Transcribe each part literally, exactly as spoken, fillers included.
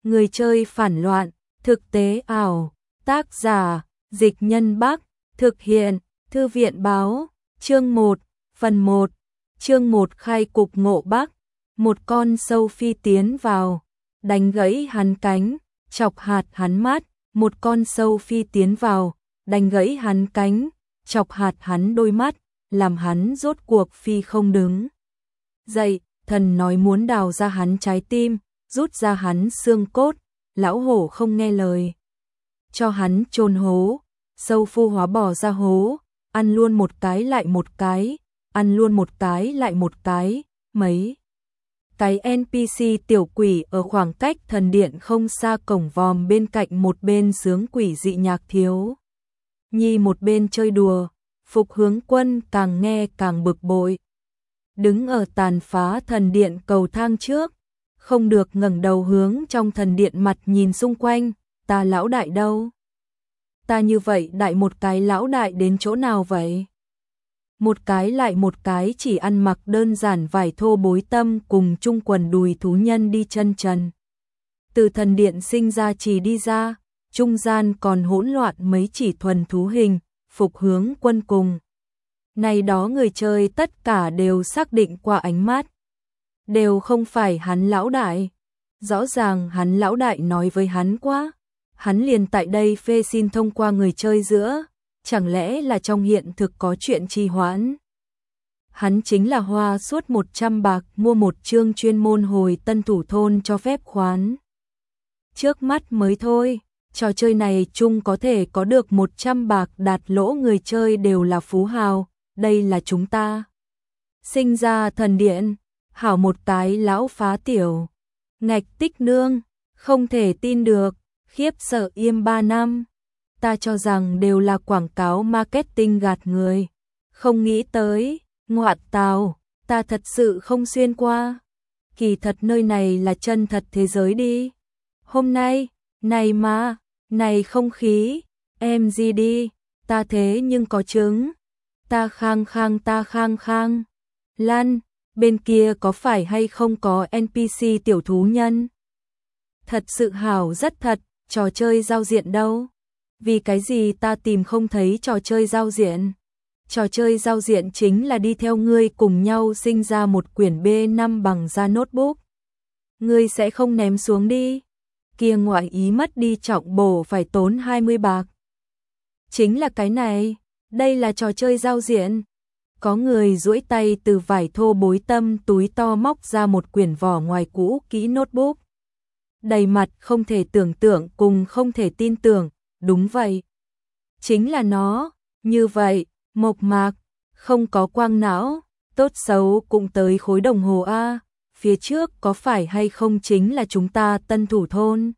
Người chơi phản loạn, thực tế ảo, tác giả, Dịch Nhân Bắc, thực hiện, Thư viện báo, chương một, phần một, chương một khai cục ngộ Bắc, một con sâu phi tiến vào, đánh gãy hắn cánh, chọc hạt hắn mắt, một con sâu phi tiến vào, đánh gãy hắn cánh, chọc hạt hắn đôi mắt, làm hắn rốt cuộc phi không đứng dậy, thần nói muốn đào ra hắn trái tim, rút ra hắn xương cốt, lão hổ không nghe lời. Cho hắn chôn hố, sâu phu hóa bỏ ra hố, ăn luôn một cái lại một cái, ăn luôn một cái lại một cái, mấy cái en pê xê tiểu quỷ ở khoảng cách thần điện không xa cổng vòm bên cạnh một bên sướng quỷ dị nhạc thiếu nhi một bên chơi đùa, Phục Hướng Quân càng nghe càng bực bội. Đứng ở tàn phá thần điện cầu thang trước, không được ngẩng đầu hướng trong thần điện mặt nhìn xung quanh, ta lão đại đâu? Ta như vậy đại một cái lão đại đến chỗ nào vậy? Một cái lại một cái chỉ ăn mặc đơn giản vải thô bối tâm cùng chung quần đùi thú nhân đi chân trần. Từ thần điện sinh ra chỉ đi ra, trung gian còn hỗn loạn mấy chỉ thuần thú hình, Phục Hướng Quân cùng. Này đó người chơi tất cả đều xác định qua ánh mắt. Đều không phải hắn lão đại. Rõ ràng hắn lão đại nói với hắn quá. Hắn liền tại đây phê xin thông qua người chơi giữa. Chẳng lẽ là trong hiện thực có chuyện trì hoãn? Hắn chính là hoa suốt một trăm bạc mua một chương chuyên môn hồi tân thủ thôn cho phép khoán. Trước mắt mới thôi, trò chơi này chung có thể có được một trăm bạc đạt lỗ người chơi đều là phú hào, đây là chúng ta. Sinh ra thần điện, hảo một cái lão phá tiểu. Ngạch Tích Nương, không thể tin được, khiếp sợ im ba năm. Ta cho rằng đều là quảng cáo marketing gạt người. Không nghĩ tới, ngoạn tào, ta thật sự không xuyên qua. Kỳ thật nơi này là chân thật thế giới đi. Hôm nay, này mà, này không khí, em gì đi, ta thế nhưng có chứng. Ta khang khang ta khang khang. Lan, bên kia có phải hay không có en pê xê tiểu thú nhân? Thật sự hảo rất thật, trò chơi giao diện đâu? Vì cái gì ta tìm không thấy trò chơi giao diện? Trò chơi giao diện chính là đi theo ngươi cùng nhau sinh ra một quyển bê năm bằng da notebook. Ngươi sẽ không ném xuống đi. Kia ngoại ý mất đi trọng bổ phải tốn hai mươi bạc. Chính là cái này, đây là trò chơi giao diện. Có người duỗi tay từ vải thô bối tâm túi to móc ra một quyển vỏ ngoài cũ kỹ notebook. Đầy mặt không thể tưởng tượng cùng không thể tin tưởng, đúng vậy. Chính là nó, như vậy, mộc mạc, không có quang não, tốt xấu cũng tới khối đồng hồ A, phía trước có phải hay không chính là chúng ta tân thủ thôn.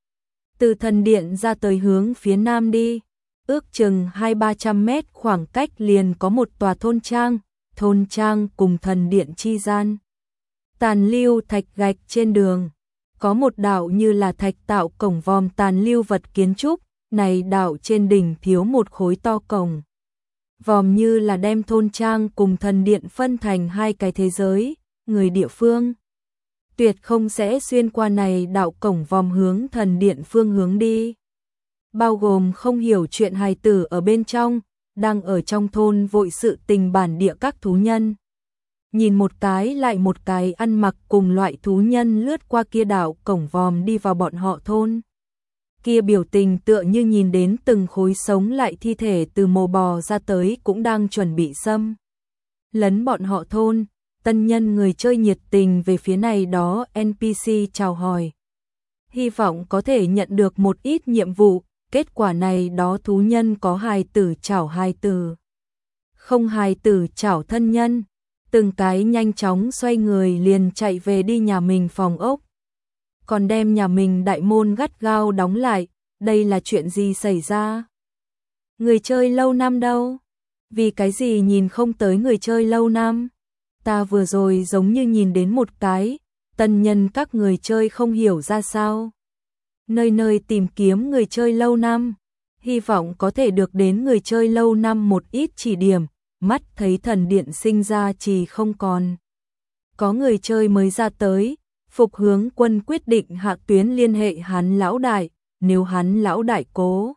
Từ thần điện ra tới hướng phía nam đi, ước chừng hai ba trăm mét khoảng cách liền có một tòa thôn trang, thôn trang cùng thần điện chi gian. Tàn lưu thạch gạch trên đường, có một đạo như là thạch tạo cổng vòm tàn lưu vật kiến trúc, này đạo trên đỉnh thiếu một khối to cổng. Vòm như là đem thôn trang cùng thần điện phân thành hai cái thế giới, người địa phương tuyệt không sẽ xuyên qua này đạo cổng vòm hướng thần điện phương hướng đi. Bao gồm không hiểu chuyện hài tử ở bên trong, đang ở trong thôn vội sự tình bản địa các thú nhân. Nhìn một cái lại một cái ăn mặc cùng loại thú nhân lướt qua kia đạo cổng vòm đi vào bọn họ thôn. Kia biểu tình tựa như nhìn đến từng khối sống lại thi thể từ mồ bò ra tới cũng đang chuẩn bị xâm lấn bọn họ thôn. Tân nhân người chơi nhiệt tình về phía này đó en pê xê chào hỏi. Hy vọng có thể nhận được một ít nhiệm vụ, kết quả này đó thú nhân có hài tử chảo hài tử. Không hài tử chảo thân nhân, từng cái nhanh chóng xoay người liền chạy về đi nhà mình phòng ốc. Còn đem nhà mình đại môn gắt gao đóng lại, đây là chuyện gì xảy ra? Người chơi lâu năm đâu? Vì cái gì nhìn không tới người chơi lâu năm? Ta vừa rồi giống như nhìn đến một cái, tân nhân các người chơi không hiểu ra sao. Nơi nơi tìm kiếm người chơi lâu năm, hy vọng có thể được đến người chơi lâu năm một ít chỉ điểm, mắt thấy thần điện sinh ra chỉ không còn. Có người chơi mới ra tới, Phục Hướng Quân quyết định hạ tuyến liên hệ hắn lão đại, nếu hắn lão đại cố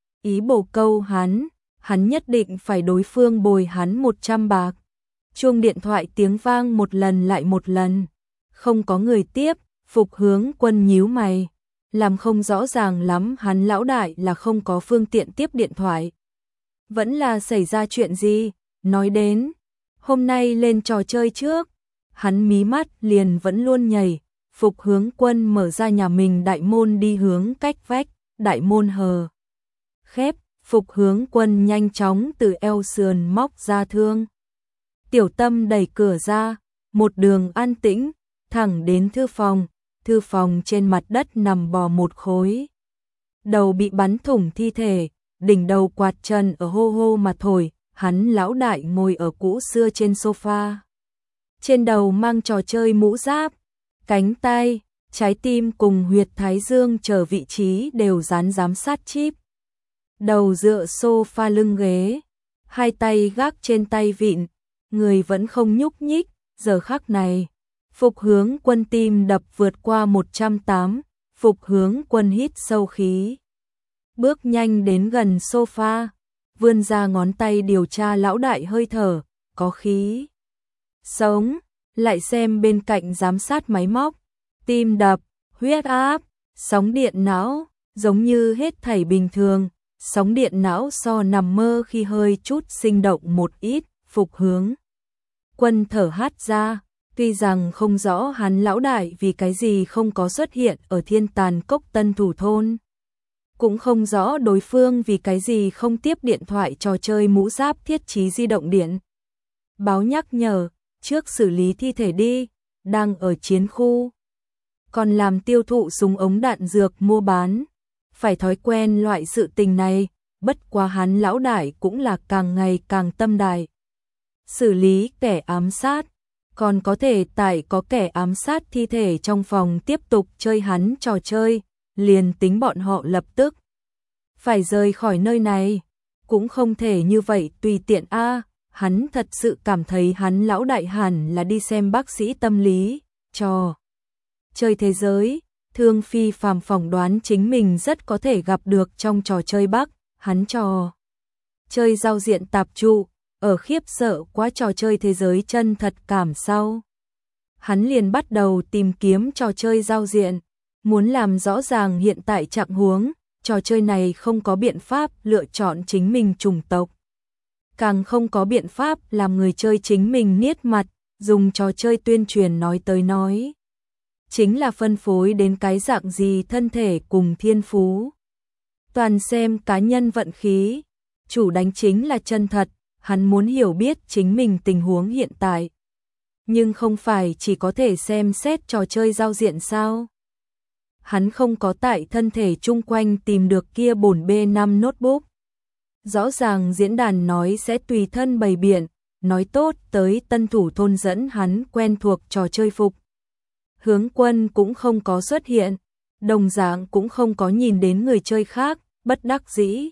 ý bổ câu hắn, hắn nhất định phải đối phương bồi hắn một trăm bạc. Chuông điện thoại tiếng vang một lần lại một lần, không có người tiếp. Phục Hướng Quân nhíu mày, làm không rõ ràng lắm hắn lão đại là không có phương tiện tiếp điện thoại. Vẫn là xảy ra chuyện gì, nói đến, hôm nay lên trò chơi trước, hắn mí mắt liền vẫn luôn nhảy. Phục Hướng Quân mở ra nhà mình đại môn đi hướng cách vách, đại môn hờ khép. Phục Hướng Quân nhanh chóng từ eo sườn móc ra thương tiểu tâm đẩy cửa ra, một đường an tĩnh, thẳng đến thư phòng. Thư phòng trên mặt đất nằm bò một khối đầu bị bắn thủng thi thể, đỉnh đầu quạt trần ở hô hô mà thổi. Hắn lão đại ngồi ở cũ xưa trên sofa, trên đầu mang trò chơi mũ giáp, cánh tay, trái tim cùng huyệt thái dương chờ vị trí đều dán giám sát chip. Đầu dựa sofa lưng ghế, hai tay gác trên tay vịn, người vẫn không nhúc nhích. Giờ khắc này, Phục Hướng Quân tim đập vượt qua một trăm tám. Phục Hướng Quân hít sâu khí, bước nhanh đến gần sofa, vươn ra ngón tay điều tra lão đại hơi thở, có khí sống, lại xem bên cạnh giám sát máy móc, tim đập, huyết áp, sóng điện não, giống như hết thảy bình thường. Sóng điện não so nằm mơ khi hơi chút sinh động một ít. Phục Hướng Quân thở hắt ra, tuy rằng không rõ hắn lão đại vì cái gì không có xuất hiện ở Thiên Tàn Cốc Tân Thủ Thôn, cũng không rõ đối phương vì cái gì không tiếp điện thoại trò chơi mũ giáp thiết trí di động điện báo nhắc nhở, trước xử lý thi thể đi, đang ở chiến khu, còn làm tiêu thụ súng ống đạn dược mua bán, phải thói quen loại sự tình này. Bất quá hắn lão đại cũng là càng ngày càng tâm đại, xử lý kẻ ám sát, còn có thể tại có kẻ ám sát thi thể trong phòng tiếp tục chơi hắn trò chơi, liền tính bọn họ lập tức phải rời khỏi nơi này, cũng không thể như vậy tùy tiện a. À, hắn thật sự cảm thấy hắn lão đại hẳn là đi xem bác sĩ tâm lý, trò chơi thế giới. Thương Phi phàm phỏng đoán chính mình rất có thể gặp được trong trò chơi Bắc, hắn trò chơi giao diện tạp trụ, ở khiếp sợ quá trò chơi thế giới chân thật cảm sau. Hắn liền bắt đầu tìm kiếm trò chơi giao diện, muốn làm rõ ràng hiện tại trạng huống, trò chơi này không có biện pháp lựa chọn chính mình chủng tộc, càng không có biện pháp làm người chơi chính mình niết mặt, dùng trò chơi tuyên truyền nói tới nói. Chính là phân phối đến cái dạng gì thân thể cùng thiên phú. Toàn xem cá nhân vận khí, chủ đánh chính là chân thật, hắn muốn hiểu biết chính mình tình huống hiện tại. Nhưng không phải chỉ có thể xem xét trò chơi giao diện sao. Hắn không có tại thân thể chung quanh tìm được kia bổn B năm notebook. Rõ ràng diễn đàn nói sẽ tùy thân bày biện, nói tốt tới Tân Thủ Thôn dẫn hắn quen thuộc trò chơi Phục Hướng Quân cũng không có xuất hiện, đồng dạng cũng không có nhìn đến người chơi khác, bất đắc dĩ.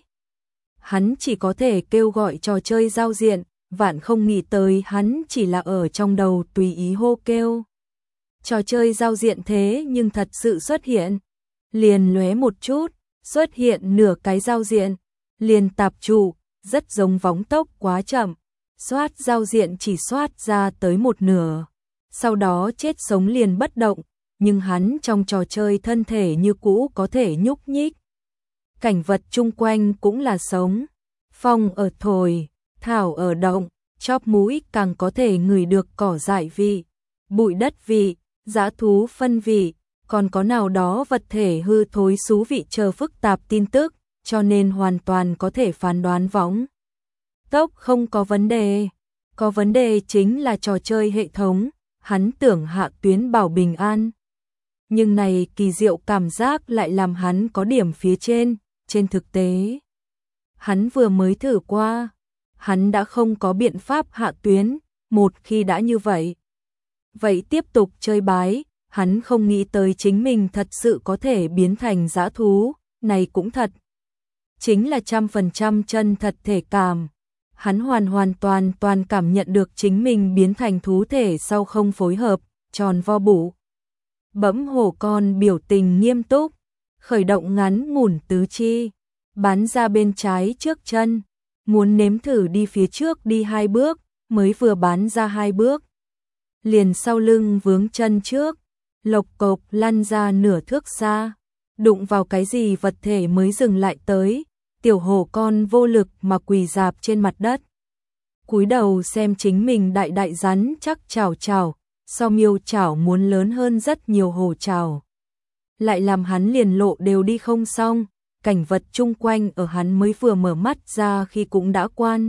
Hắn chỉ có thể kêu gọi trò chơi giao diện, vạn không nghĩ tới hắn chỉ là ở trong đầu tùy ý hô kêu. Trò chơi giao diện thế nhưng thật sự xuất hiện, liền lóe một chút, xuất hiện nửa cái giao diện, liền tạp trụ, rất giống phóng tốc quá chậm, soát giao diện chỉ soát ra tới một nửa. Sau đó chết sống liền bất động, nhưng hắn trong trò chơi thân thể như cũ có thể nhúc nhích. Cảnh vật chung quanh cũng là sống, phong ở thổi, thảo ở động, chóp mũi càng có thể ngửi được cỏ dại vị, bụi đất vị, dã thú phân vị, còn có nào đó vật thể hư thối xú vị chờ phức tạp tin tức, cho nên hoàn toàn có thể phán đoán võng tốc không có vấn đề. Có vấn đề chính là trò chơi hệ thống. Hắn tưởng hạ tuyến bảo bình an, nhưng này kỳ diệu cảm giác lại làm hắn có điểm phía trên. Trên thực tế, hắn vừa mới thử qua, hắn đã không có biện pháp hạ tuyến. Một khi đã như vậy, vậy tiếp tục chơi bái. Hắn không nghĩ tới chính mình thật sự có thể biến thành dã thú, này cũng thật, chính là trăm phần trăm chân thật thể cảm. Hắn hoàn hoàn toàn toàn cảm nhận được chính mình biến thành thú thể sau không phối hợp, tròn vo bụ Bẫm hổ con biểu tình nghiêm túc, khởi động ngắn ngủn tứ chi, bắn ra bên trái trước chân, muốn nếm thử đi phía trước đi hai bước, mới vừa bắn ra hai bước. Liền sau lưng vướng chân trước, lộc cộc lăn ra nửa thước xa, đụng vào cái gì vật thể mới dừng lại tới, tiểu hổ con vô lực mà quỳ rạp trên mặt đất. Cúi đầu xem chính mình đại đại rắn chắc chảo chảo, so miêu chảo muốn lớn hơn rất nhiều hổ chảo. Lại làm hắn liền lộ đều đi không xong, cảnh vật chung quanh ở hắn mới vừa mở mắt ra khi cũng đã quan.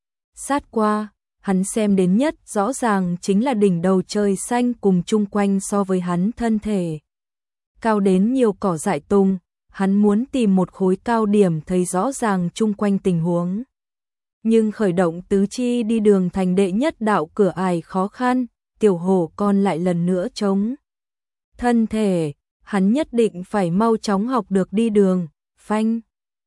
Sát qua, hắn xem đến nhất rõ ràng chính là đỉnh đầu trời xanh cùng chung quanh so với hắn thân thể. Cao đến nhiều cỏ dại tung, hắn muốn tìm một khối cao điểm thấy rõ ràng chung quanh tình huống. Nhưng khởi động tứ chi đi đường thành đệ nhất đạo cửa ải khó khăn, tiểu hổ con lại lần nữa chống thân thể, hắn nhất định phải mau chóng học được đi đường, phanh.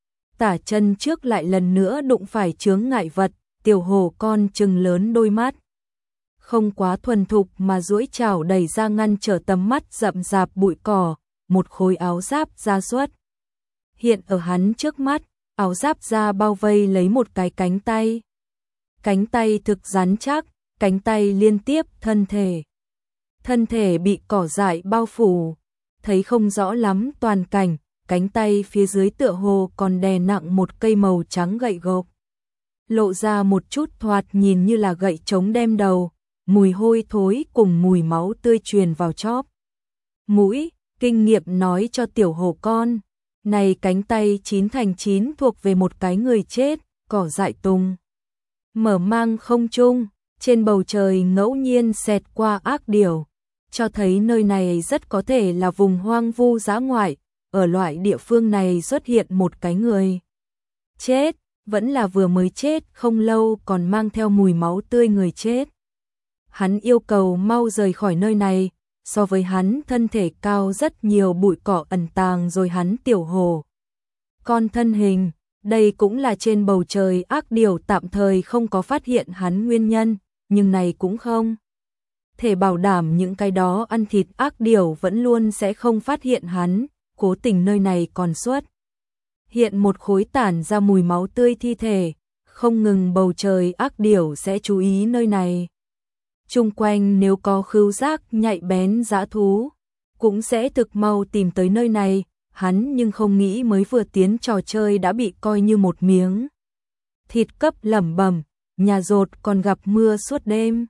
Tả chân trước lại lần nữa đụng phải chướng ngại vật, tiểu hổ con trừng lớn đôi mắt. Không quá thuần thục mà duỗi chảo đẩy ra ngăn trở tầm mắt rậm rạp bụi cỏ, một khối áo giáp ra xuất. Hiện ở hắn trước mắt, áo giáp ra bao vây lấy một cái cánh tay. Cánh tay thực rắn chắc, cánh tay liên tiếp thân thể. Thân thể bị cỏ dại bao phủ, thấy không rõ lắm toàn cảnh, cánh tay phía dưới tựa hồ còn đè nặng một cây màu trắng gậy gộc. Lộ ra một chút thoạt nhìn như là gậy chống đem đầu, mùi hôi thối cùng mùi máu tươi truyền vào chóp. Mũi, kinh nghiệm nói cho tiểu hổ con, này cánh tay chín thành chín thuộc về một cái người chết, cỏ dại tung. Mở mang không trung, trên bầu trời ngẫu nhiên xẹt qua ác điểu, cho thấy nơi này rất có thể là vùng hoang vu dã ngoại, ở loại địa phương này xuất hiện một cái người chết, vẫn là vừa mới chết không lâu còn mang theo mùi máu tươi người chết. Hắn yêu cầu mau rời khỏi nơi này, so với hắn thân thể cao rất nhiều bụi cỏ ẩn tàng rồi hắn tiểu hổ. Con thân hình, đây cũng là trên bầu trời ác điểu tạm thời không có phát hiện hắn nguyên nhân, nhưng này cũng không thể bảo đảm những cái đó ăn thịt ác điểu vẫn luôn sẽ không phát hiện hắn, cố tình nơi này còn xuất hiện một khối tản ra mùi máu tươi thi thể, không ngừng bầu trời ác điểu sẽ chú ý nơi này. Chung quanh nếu có khứu giác nhạy bén dã thú, cũng sẽ thực mau tìm tới nơi này, hắn nhưng không nghĩ mới vừa tiến trò chơi đã bị coi như một miếng thịt cấp lẩm bẩm, nhà rột còn gặp mưa suốt đêm.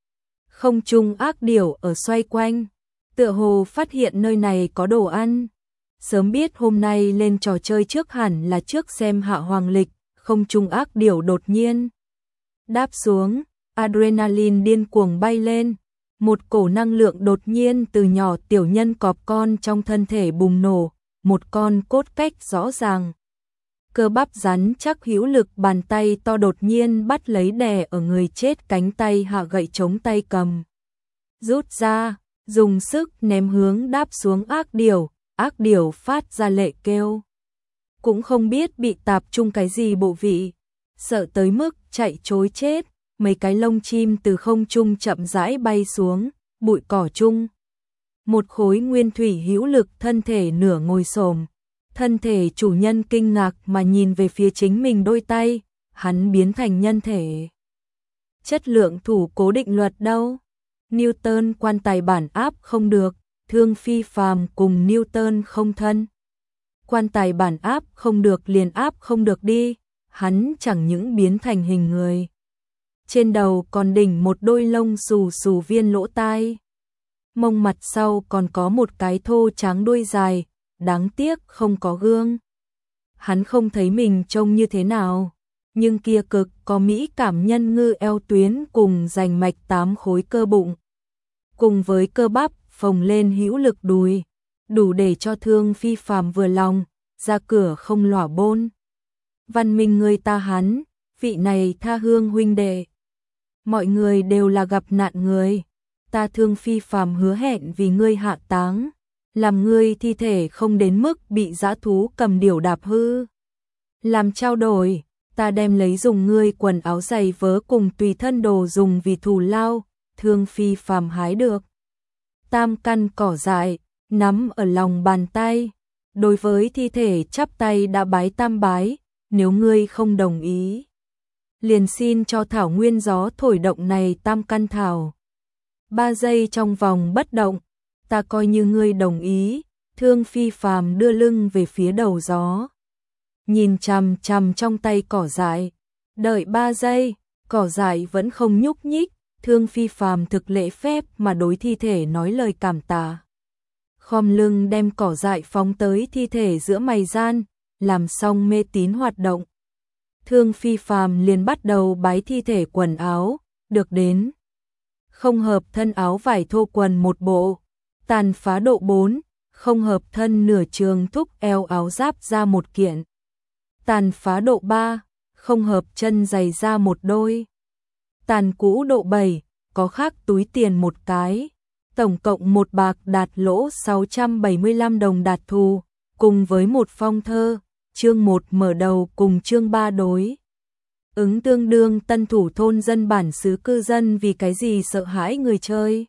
Không trung ác điểu ở xoay quanh, tựa hồ phát hiện nơi này có đồ ăn. Sớm biết hôm nay lên trò chơi trước hẳn là trước xem hạ hoàng lịch, không trung ác điểu đột nhiên đáp xuống, adrenaline điên cuồng bay lên, một cổ năng lượng đột nhiên từ nhỏ tiểu nhân cọp con trong thân thể bùng nổ, một con cốt cách rõ ràng. Cơ bắp rắn chắc hữu lực bàn tay to đột nhiên bắt lấy đè ở người chết cánh tay hạ gậy chống tay cầm. Rút ra, dùng sức ném hướng đáp xuống ác điểu, ác điểu phát ra lệ kêu. Cũng không biết bị tạp chung cái gì bộ vị, sợ tới mức chạy trối chết, mấy cái lông chim từ không trung chậm rãi bay xuống, bụi cỏ chung. Một khối nguyên thủy hữu lực thân thể nửa ngồi xổm. Thân thể chủ nhân kinh ngạc mà nhìn về phía chính mình đôi tay, hắn biến thành nhân thể. Chất lượng thủ cố định luật đâu? Newton quan tài bản áp không được, thương phi phàm cùng Newton không thân. Quan tài bản áp không được liền áp không được đi, hắn chẳng những biến thành hình người. Trên đầu còn đỉnh một đôi lông xù xù viên lỗ tai. Mông mặt sau còn có một cái thô tráng đuôi dài. Đáng tiếc không có gương. Hắn không thấy mình trông như thế nào, nhưng kia cực có mỹ cảm nhân ngư eo tuyến cùng rành mạch tám khối cơ bụng. Cùng với cơ bắp phồng lên hữu lực đùi, đủ để cho thương phi phàm vừa lòng, ra cửa không lỏa bôn. Văn minh người ta hắn, vị này tha hương huynh đệ. Mọi người đều là gặp nạn người, ta thương phi phàm hứa hẹn vì ngươi hạ táng. Làm ngươi thi thể không đến mức bị dã thú cầm điểu đạp hư. Làm trao đổi, ta đem lấy dùng ngươi quần áo giày vớ cùng tùy thân đồ dùng vì thù lao, thương phi phàm hái được. tam căn cỏ dại, nắm ở lòng bàn tay. Đối với thi thể chắp tay đã bái tam bái, nếu ngươi không đồng ý, liền xin cho thảo nguyên gió thổi động này tam căn thảo. Ba giây trong vòng bất động, ta coi như ngươi đồng ý. Thương Phi Phàm đưa lưng về phía đầu gió, nhìn chằm chằm trong tay cỏ dại, đợi ba giây, cỏ dại vẫn không nhúc nhích. Thương Phi Phàm thực lễ phép mà đối thi thể nói lời cảm tạ, khom lưng đem cỏ dại phóng tới thi thể giữa mày gian, làm xong mê tín hoạt động. Thương Phi Phàm liền bắt đầu bái thi thể quần áo, được đến không hợp thân áo vải thô quần một bộ, tàn phá độ bốn, không hợp thân nửa trường thúc eo áo giáp ra một kiện, tàn phá độ ba, không hợp chân giày ra một đôi, tàn cũ độ bảy, có khắc túi tiền một cái, tổng cộng một bạc đạt lỗ sáu trăm bảy mươi lăm đồng đạt thù, cùng với một phong thơ. Chương một mở đầu cùng chương ba đối ứng tương đương. Tân thủ thôn dân bản xứ cư dân vì cái gì sợ hãi người chơi.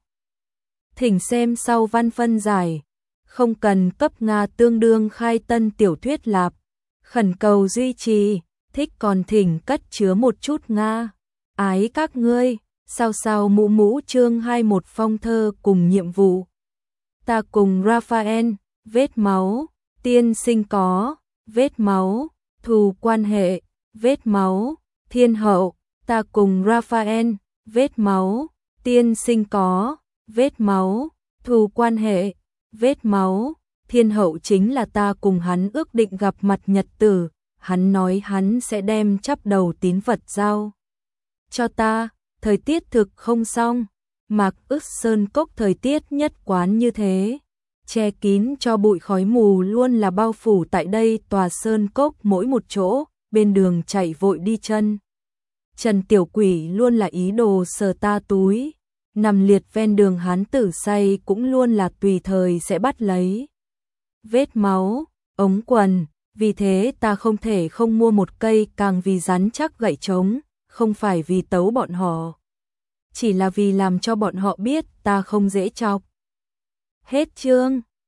Thỉnh xem sau văn phân giải. Không cần cấp Nga tương đương khai tân tiểu thuyết lạp. Khẩn cầu duy trì, thích còn thỉnh cất chứa một chút Nga. Ái các ngươi, sao sao mũ mũ chương hai một phong thơ cùng nhiệm vụ. Ta cùng Raphael, vết máu, tiên sinh có, vết máu, thù quan hệ, vết máu, thiên hậu, ta cùng Raphael, vết máu, tiên sinh có, vết máu, thù quan hệ, vết máu, thiên hậu chính là ta cùng hắn ước định gặp mặt nhật tử, hắn nói hắn sẽ đem chắp đầu tín vật giao cho ta, thời tiết thực không xong, Mạc ức sơn cốc thời tiết nhất quán như thế. Che kín cho bụi khói mù luôn là bao phủ tại đây tòa sơn cốc mỗi một chỗ, bên đường chạy vội đi chân. Trần Tiểu Quỷ luôn là ý đồ sờ ta túi, nằm liệt ven đường hán tử say cũng luôn là tùy thời sẽ bắt lấy. Vết máu, ống quần, vì thế ta không thể không mua một cây càng vì rắn chắc gậy trống, không phải vì tấu bọn họ, chỉ là vì làm cho bọn họ biết ta không dễ chọc. Hết chương.